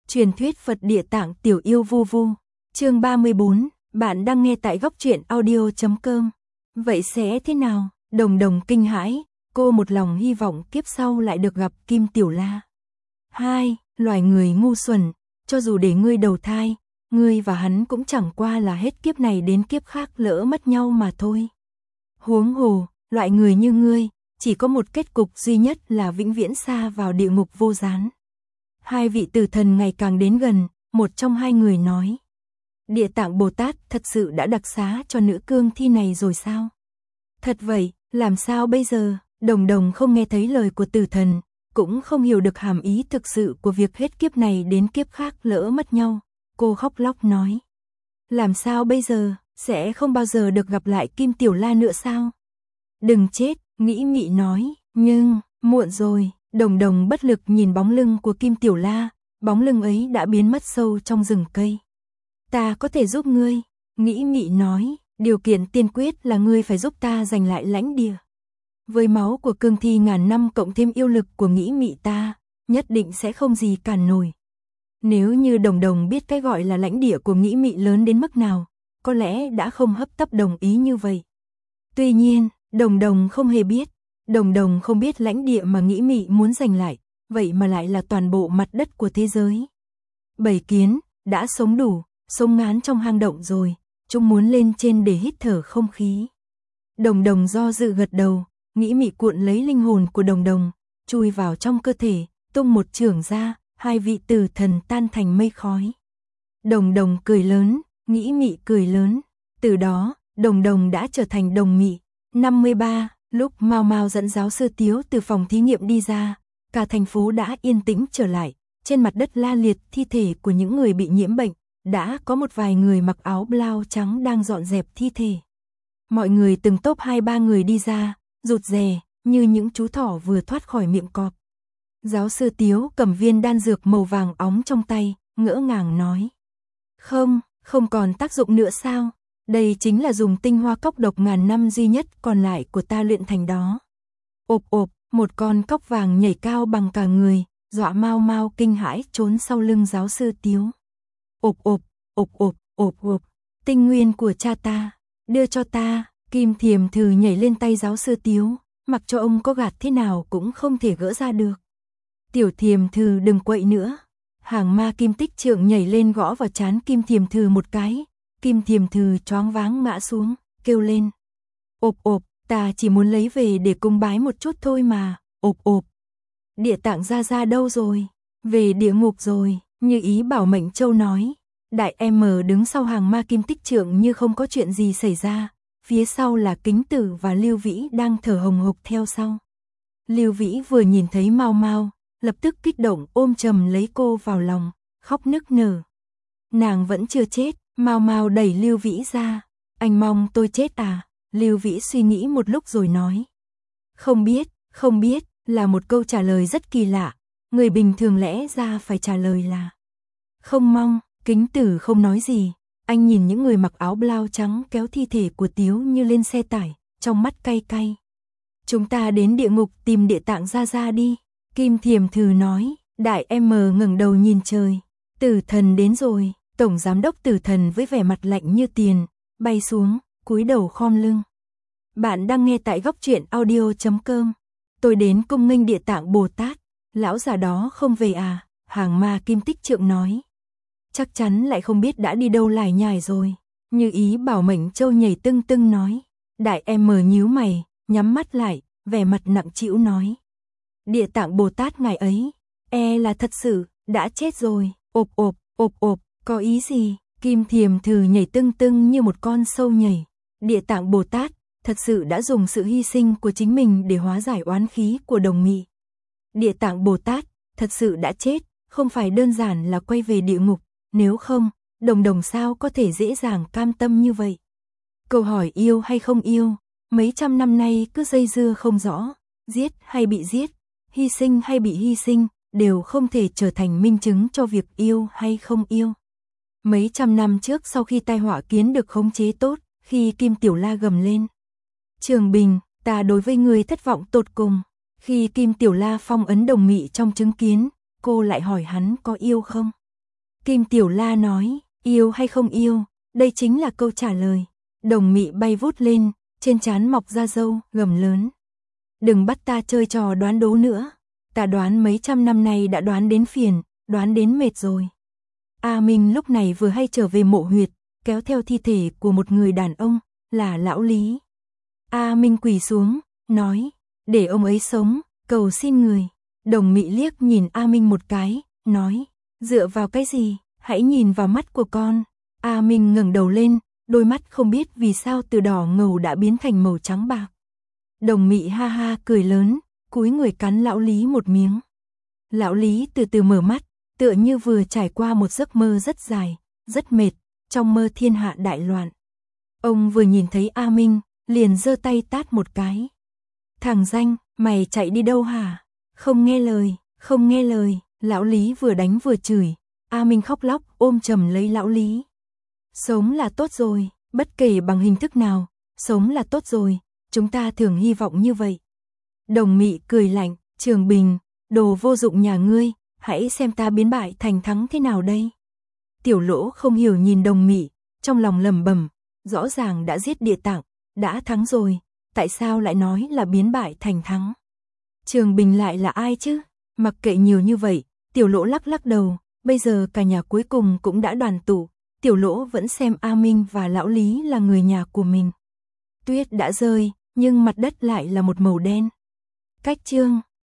Truyền thuyết Phật Địa Tạng Tiểu Yêu Vu Vu. Chương 34, bạn đang nghe tại góc truyện audio.com. Vậy sẽ thế nào? Đồng Đồng kinh hãi, cô một lòng hy vọng kiếp sau lại được gặp Kim Tiểu La. 2. Loài người ngu xuẩn, cho dù để ngươi đầu thai, ngươi và hắn cũng chẳng qua là hết kiếp này đến kiếp khác lỡ mất nhau mà thôi. Huống hồ, loại người như ngươi, chỉ có một kết cục duy nhất là vĩnh viễn sa vào địa ngục vô gián. Hai vị tử thần ngày càng đến gần, một trong hai người nói. Địa Tạng Bồ Tát thật sự đã đặc xá cho nữ cương thi này rồi sao? Thật vậy, làm sao bây giờ? Đồng Đồng không nghe thấy lời của tử thần, cũng không hiểu được hàm ý thực sự của việc hết kiếp này đến kiếp khác lỡ mất nhau. Cô khóc lóc nói. Làm sao bây giờ, sẽ không bao giờ được gặp lại Kim Tiểu La nữa sao? Đừng chết, nghĩ mị nói, nhưng, muộn rồi. Đồng Đồng bất lực nhìn bóng lưng của Kim Tiểu La, bóng lưng ấy đã biến mất sâu trong rừng cây. Ta có thể giúp ngươi, nghĩ mị nói, điều kiện tiên quyết là ngươi phải giúp ta giành lại lãnh địa. Với máu của cương thi ngàn năm cộng thêm yêu lực của nghĩ mị ta, nhất định sẽ không gì cản nổi. Nếu như Đồng Đồng biết cái gọi là lãnh địa của nghĩ mị lớn đến mức nào, có lẽ đã không hấp tấp đồng ý như vậy. Tuy nhiên, Đồng Đồng không hề biết. Đồng Đồng không biết lãnh địa mà nghĩ mị muốn giành lại, vậy mà lại là toàn bộ mặt đất của thế giới. Bầy kiến, đã sống đủ, sống ngán trong hang động rồi, chúng muốn lên trên để hít thở không khí. Đồng Đồng do dự gật đầu, nghĩ mị cuộn lấy linh hồn của Đồng Đồng, chui vào trong cơ thể, tung một chưởng ra, hai vị tử thần tan thành mây khói. Đồng Đồng cười lớn, nghĩ mị cười lớn, từ đó, Đồng Đồng đã trở thành Đồng Mị. 53. Lúc Mao Mao dẫn giáo sư Tiếu từ phòng thí nghiệm đi ra, cả thành phố đã yên tĩnh trở lại, trên mặt đất la liệt thi thể của những người bị nhiễm bệnh, đã có một vài người mặc áo blau trắng đang dọn dẹp thi thể. Mọi người từng tốp 2-3 người đi ra, rụt rè, như những chú thỏ vừa thoát khỏi miệng cọp. Giáo sư Tiếu cầm viên đan dược màu vàng óng trong tay, ngỡ ngàng nói. Không còn tác dụng nữa sao? Đây chính là dùng tinh hoa cóc độc ngàn năm duy nhất còn lại của ta luyện thành đó. Ộp ộp, một con cóc vàng nhảy cao bằng cả người, dọa Mao Mao kinh hãi trốn sau lưng giáo sư Tiếu. Ộp ộp, ộp ộp, ộp ộp, tinh nguyên của cha ta, đưa cho ta. Kim Thiềm Thừ nhảy lên tay giáo sư Tiếu, mặc cho ông có gạt thế nào cũng không thể gỡ ra được. Tiểu Thiềm Thừ đừng quậy nữa. Hàng ma Kim Tích Trượng nhảy lên gõ vào trán Kim Thiềm Thừ một cái. Kim Thiềm Thừ choáng váng ngã xuống, kêu lên. Ộp ộp, ta chỉ muốn lấy về để cung bái một chút thôi mà, ộp ộp. Địa Tạng Gia đâu rồi? Về địa ngục rồi, như ý Bảo Mệnh Châu nói. Đại M đứng sau hàng ma Kim Tích Trượng như không có chuyện gì xảy ra, phía sau là Kính Tử và Lưu Vĩ đang thở hồng hộc theo sau. Lưu Vĩ vừa nhìn thấy Mao Mao, lập tức kích động ôm chầm lấy cô vào lòng, khóc nức nở. Nàng vẫn chưa chết. Mao Mao đẩy Lưu Vĩ ra. Anh mong tôi chết à? Lưu Vĩ suy nghĩ một lúc rồi nói. Không biết, là một câu trả lời rất kỳ lạ. Người bình thường lẽ ra phải trả lời là không mong. Kính Tử không nói gì. Anh nhìn những người mặc áo blau trắng kéo thi thể của Tiếu như lên xe tải, trong mắt cay cay. Chúng ta đến địa ngục tìm Địa Tạng Gia đi. Kim Thiềm Thừ nói. Đại M ngẩng đầu nhìn trời. Tử thần đến rồi. Tổng giám đốc tử thần với vẻ mặt lạnh như tiền, bay xuống, cúi đầu khom lưng. Bạn đang nghe tại góc truyện audio.com. Tôi đến cung nghênh Địa Tạng Bồ Tát. Lão già đó không về à? Hàng ma Kim Tích Trượng nói. Chắc chắn lại không biết đã đi đâu lải nhải rồi. Như ý Bảo Mệnh Châu nhảy tưng tưng nói. Đại M nhíu mày, nhắm mắt lại, vẻ mặt nặng trĩu nói. Địa Tạng Bồ Tát ngài ấy, là thật sự, đã chết rồi. Ộp ộp, ộp ộp. Có ý gì? Kim Thiềm Thừ nhảy tưng tưng như một con sâu nhảy. Địa Tạng Bồ Tát thật sự đã dùng sự hy sinh của chính mình để hóa giải oán khí của Đồng Mị. Địa Tạng Bồ Tát thật sự đã chết, không phải đơn giản là quay về địa ngục, nếu không, Đồng Đồng sao có thể dễ dàng cam tâm như vậy? Câu hỏi yêu hay không yêu, mấy trăm năm nay cứ dây dưa không rõ, giết hay bị giết, hy sinh hay bị hy sinh, đều không thể trở thành minh chứng cho việc yêu hay không yêu. Mấy trăm năm trước sau khi tai họa kiến được khống chế tốt, khi Kim Tiểu La gầm lên. Trường Bình, ta đối với người thất vọng tột cùng. Khi Kim Tiểu La phong ấn Đồng Mị trong chứng kiến, cô lại hỏi hắn có yêu không? Kim Tiểu La nói, yêu hay không yêu, đây chính là câu trả lời. Đồng Mị bay vút lên, trên trán mọc ra râu, gầm lớn. Đừng bắt ta chơi trò đoán đố nữa. Ta đoán mấy trăm năm nay đã đoán đến phiền, đoán đến mệt rồi. A Minh lúc này vừa hay trở về mộ huyệt, kéo theo thi thể của một người đàn ông, là lão Lý. A Minh quỳ xuống, nói, để ông ấy sống, cầu xin người. Đồng Mị liếc nhìn A Minh một cái, nói, dựa vào cái gì, hãy nhìn vào mắt của con. A Minh ngẩng đầu lên, đôi mắt không biết vì sao từ đỏ ngầu đã biến thành màu trắng bạc. Đồng Mị ha ha cười lớn, cúi người cắn lão Lý một miếng. Lão Lý từ từ mở mắt, tựa như vừa trải qua một giấc mơ rất dài, rất mệt, trong mơ thiên hạ đại loạn. Ông vừa nhìn thấy A Minh, liền giơ tay tát một cái. Thằng danh, mày chạy đi đâu hả? Không nghe lời, không nghe lời. Lão Lý vừa đánh vừa chửi. A Minh khóc lóc ôm chầm lấy lão Lý. Sống là tốt rồi, bất kể bằng hình thức nào, sống là tốt rồi, chúng ta thường hy vọng như vậy. Đồng Mị cười lạnh, Trường Bình, đồ vô dụng nhà ngươi, hãy xem ta biến bại thành thắng thế nào đây. Tiểu Lỗ không hiểu nhìn Đồng Mị, trong lòng lẩm bẩm, rõ ràng đã giết Địa Tạng, đã thắng rồi, tại sao lại nói là biến bại thành thắng? Trường Bình lại là ai chứ? Mặc kệ nhiều như vậy, Tiểu Lỗ lắc lắc đầu, bây giờ cả nhà cuối cùng cũng đã đoàn tụ, Tiểu Lỗ vẫn xem A Minh và lão Lý là người nhà của mình. Tuyết đã rơi, nhưng mặt đất lại là một màu đen. Cách chương